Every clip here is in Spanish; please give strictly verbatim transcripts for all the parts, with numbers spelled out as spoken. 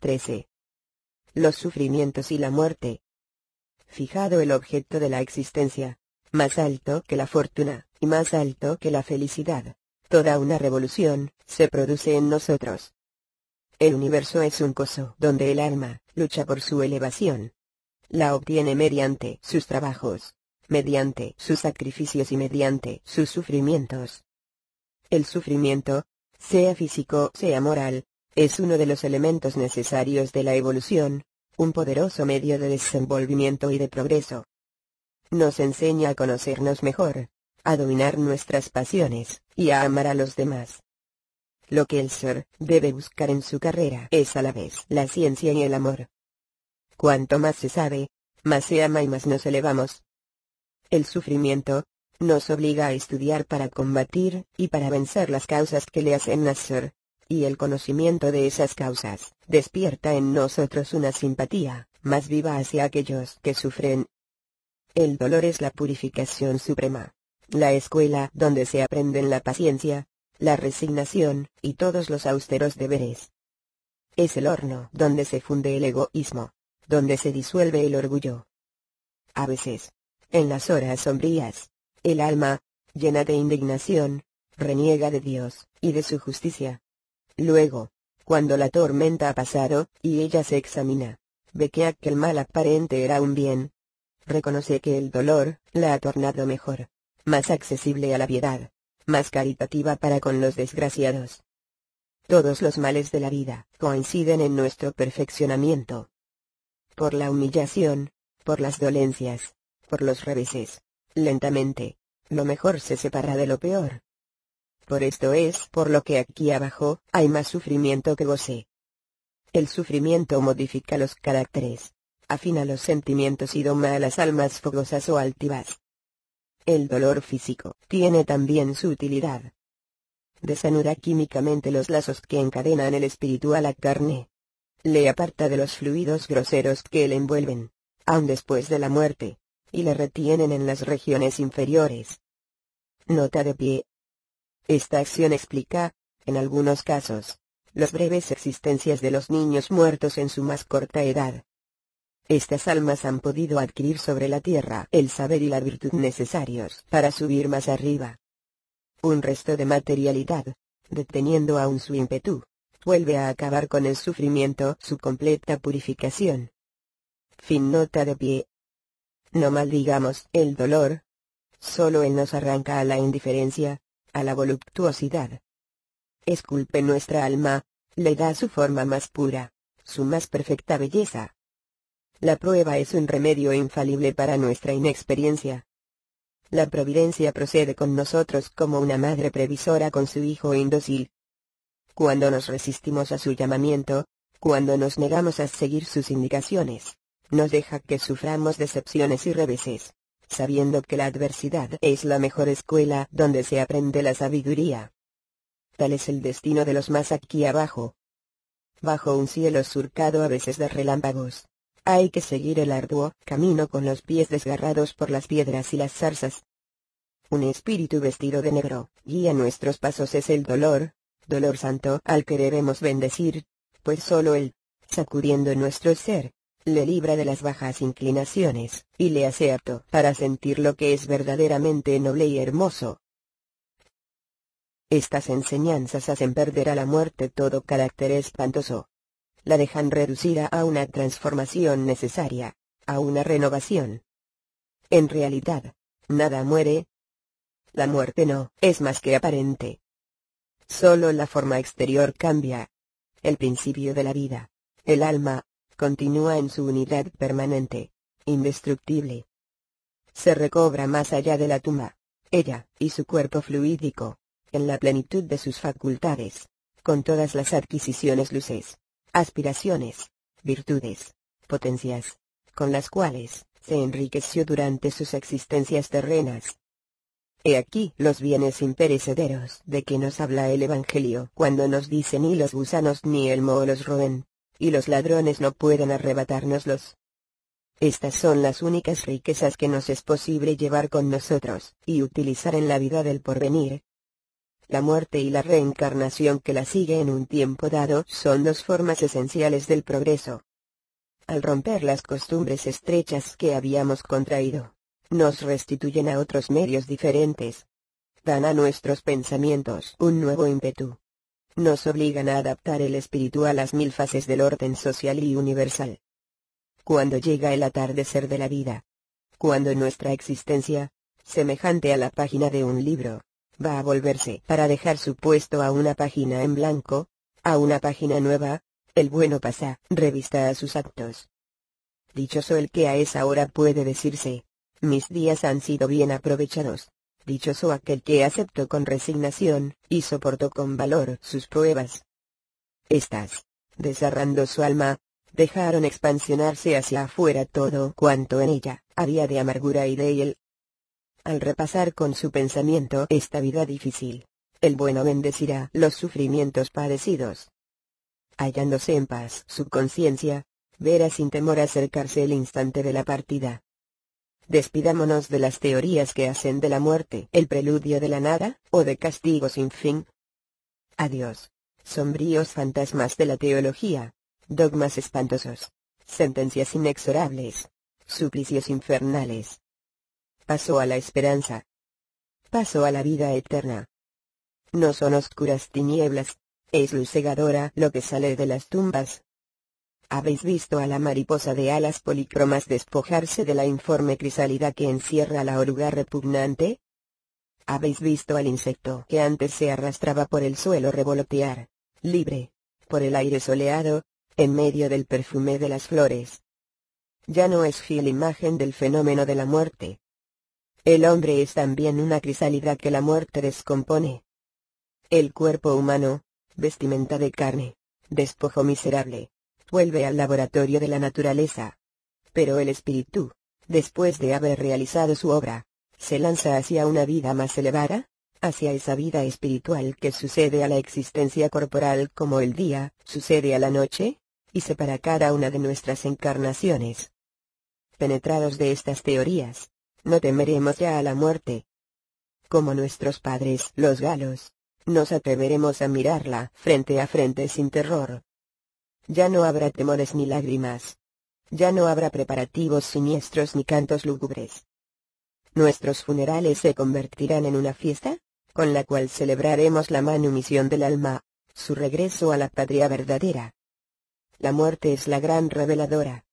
trece. Los sufrimientos y la muerte. Fijado el objeto de la existencia, más alto que la fortuna, y más alto que la felicidad, toda una revolución se produce en nosotros. El universo es un coso donde el alma lucha por su elevación. La obtiene mediante sus trabajos, mediante sus sacrificios y mediante sus sufrimientos. El sufrimiento, sea físico, sea moral, es uno de los elementos necesarios de la evolución, un poderoso medio de desenvolvimiento y de progreso. Nos enseña a conocernos mejor, a dominar nuestras pasiones, y a amar a los demás. Lo que el ser debe buscar en su carrera es a la vez la ciencia y el amor. Cuanto más se sabe, más se ama y más nos elevamos. El sufrimiento nos obliga a estudiar para combatir y para vencer las causas que le hacen nacer, y el conocimiento de esas causas despierta en nosotros una simpatía más viva hacia aquellos que sufren. El dolor es la purificación suprema, la escuela donde se aprenden la paciencia, la resignación y todos los austeros deberes. Es el horno donde se funde el egoísmo, donde se disuelve el orgullo. A veces, en las horas sombrías, el alma, llena de indignación, reniega de Dios y de su justicia. Luego, cuando la tormenta ha pasado, y ella se examina, ve que aquel mal aparente era un bien. Reconoce que el dolor la ha tornado mejor, más accesible a la piedad, más caritativa para con los desgraciados. Todos los males de la vida coinciden en nuestro perfeccionamiento. Por la humillación, por las dolencias, por los reveses, lentamente, lo mejor se separa de lo peor. Por esto es por lo que aquí abajo hay más sufrimiento que goce. El sufrimiento modifica los caracteres, afina los sentimientos y doma a las almas fogosas o altivas. El dolor físico tiene también su utilidad. Desanuda químicamente los lazos que encadenan el espíritu a la carne. Le aparta de los fluidos groseros que le envuelven, aun después de la muerte, y le retienen en las regiones inferiores. Nota de pie. Esta acción explica, en algunos casos, las breves existencias de los niños muertos en su más corta edad. Estas almas han podido adquirir sobre la tierra el saber y la virtud necesarios para subir más arriba. Un resto de materialidad, deteniendo aún su ímpetu, vuelve a acabar con el sufrimiento su completa purificación. Fin. Nota de pie. No maldigamos el dolor. Solo él nos arranca a la indiferencia, a la voluptuosidad. Esculpe nuestra alma, le da su forma más pura, su más perfecta belleza. La prueba es un remedio infalible para nuestra inexperiencia. La providencia procede con nosotros como una madre previsora con su hijo indócil. Cuando nos resistimos a su llamamiento, cuando nos negamos a seguir sus indicaciones, nos deja que suframos decepciones y reveses, sabiendo que la adversidad es la mejor escuela donde se aprende la sabiduría. Tal es el destino de los más aquí abajo. Bajo un cielo surcado a veces de relámpagos, hay que seguir el arduo camino con los pies desgarrados por las piedras y las zarzas. Un espíritu vestido de negro guía nuestros pasos. Es el dolor, dolor santo al que debemos bendecir, pues solo él, sacudiendo nuestro ser, le libra de las bajas inclinaciones, y le hace apto para sentir lo que es verdaderamente noble y hermoso. Estas enseñanzas hacen perder a la muerte todo carácter espantoso. La dejan reducida a una transformación necesaria, a una renovación. En realidad, nada muere. La muerte no es más que aparente. Solo la forma exterior cambia. El principio de la vida, el alma, continúa en su unidad permanente, indestructible. Se recobra más allá de la tumba, ella y su cuerpo fluídico, en la plenitud de sus facultades, con todas las adquisiciones, luces, aspiraciones, virtudes, potencias, con las cuales se enriqueció durante sus existencias terrenas. He aquí los bienes imperecederos de que nos habla el Evangelio cuando nos dice: ni los gusanos ni el moho los roen, y los ladrones no pueden arrebatárnoslos. Estas son las únicas riquezas que nos es posible llevar con nosotros y utilizar en la vida del porvenir. La muerte y la reencarnación que la sigue en un tiempo dado son dos formas esenciales del progreso. Al romper las costumbres estrechas que habíamos contraído, nos restituyen a otros medios diferentes. Dan a nuestros pensamientos un nuevo ímpetu. Nos obligan a adaptar el espíritu a las mil fases del orden social y universal. Cuando llega el atardecer de la vida, cuando nuestra existencia, semejante a la página de un libro, va a volverse para dejar su puesto a una página en blanco, a una página nueva, el bueno pasa revista a sus actos. Dichoso el que a esa hora puede decirse, mis días han sido bien aprovechados. Dichoso aquel que aceptó con resignación, y soportó con valor sus pruebas. Estas, desgarrando su alma, dejaron expansionarse hacia afuera todo cuanto en ella había de amargura y de hiel. Al repasar con su pensamiento esta vida difícil, el bueno bendecirá los sufrimientos padecidos. Hallándose en paz su conciencia, verá sin temor acercarse el instante de la partida. Despidámonos de las teorías que hacen de la muerte el preludio de la nada, o de castigo sin fin. Adiós, sombríos fantasmas de la teología, dogmas espantosos, sentencias inexorables, suplicios infernales. Paso a la esperanza. Paso a la vida eterna. No son oscuras tinieblas, es luz cegadora lo que sale de las tumbas. ¿Habéis visto a la mariposa de alas polícromas despojarse de la informe crisálida que encierra la oruga repugnante? ¿Habéis visto al insecto que antes se arrastraba por el suelo revolotear, libre, por el aire soleado, en medio del perfume de las flores? Ya no es fiel imagen del fenómeno de la muerte. El hombre es también una crisálida que la muerte descompone. El cuerpo humano, vestimenta de carne, despojo miserable, vuelve al laboratorio de la naturaleza. Pero el espíritu, después de haber realizado su obra, se lanza hacia una vida más elevada, hacia esa vida espiritual que sucede a la existencia corporal como el día sucede a la noche, y separa cada una de nuestras encarnaciones. Penetrados de estas teorías, no temeremos ya a la muerte. Como nuestros padres, los galos, nos atreveremos a mirarla frente a frente sin terror. Ya no habrá temores ni lágrimas. Ya no habrá preparativos siniestros ni cantos lúgubres. Nuestros funerales se convertirán en una fiesta, con la cual celebraremos la manumisión del alma, su regreso a la patria verdadera. La muerte es la gran reveladora.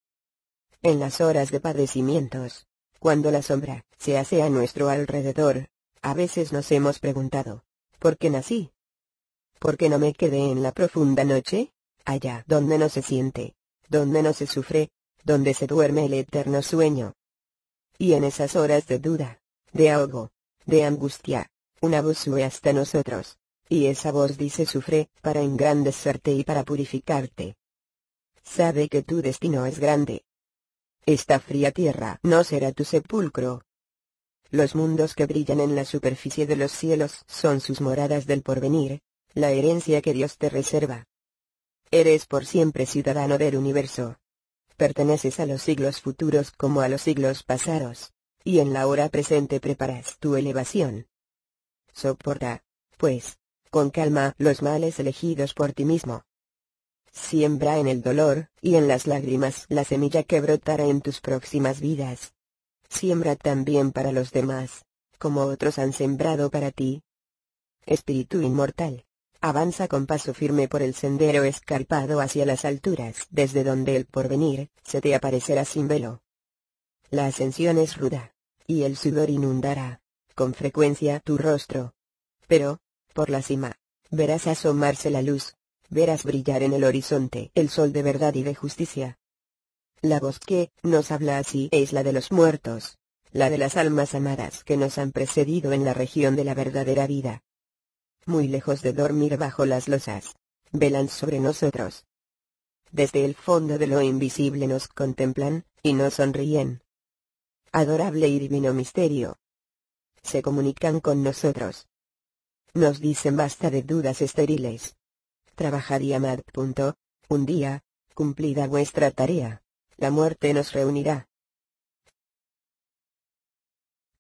En las horas de padecimientos, cuando la sombra se hace a nuestro alrededor, a veces nos hemos preguntado, ¿por qué nací? ¿Por qué no me quedé en la profunda noche? Allá donde no se siente, donde no se sufre, donde se duerme el eterno sueño. Y en esas horas de duda, de ahogo, de angustia, una voz sube hasta nosotros, y esa voz dice sufre, para engrandecerte y para purificarte. Sabe que tu destino es grande. Esta fría tierra no será tu sepulcro. Los mundos que brillan en la superficie de los cielos son sus moradas del porvenir, la herencia que Dios te reserva. Eres por siempre ciudadano del universo. Perteneces a los siglos futuros como a los siglos pasados, y en la hora presente preparas tu elevación. Soporta, pues, con calma los males elegidos por ti mismo. Siembra en el dolor, y en las lágrimas la semilla que brotará en tus próximas vidas. Siembra también para los demás, como otros han sembrado para ti. Espíritu inmortal, avanza con paso firme por el sendero escarpado hacia las alturas, desde donde el porvenir se te aparecerá sin velo. La ascensión es ruda, y el sudor inundará, con frecuencia, tu rostro. Pero, por la cima, verás asomarse la luz, verás brillar en el horizonte el sol de verdad y de justicia. La voz que nos habla así es la de los muertos, la de las almas amadas que nos han precedido en la región de la verdadera vida. Muy lejos de dormir bajo las losas, velan sobre nosotros. Desde el fondo de lo invisible nos contemplan, y nos sonríen. Adorable y divino misterio. Se comunican con nosotros. Nos dicen basta de dudas estériles. Trabajad y amad. Un día, cumplida vuestra tarea, la muerte nos reunirá.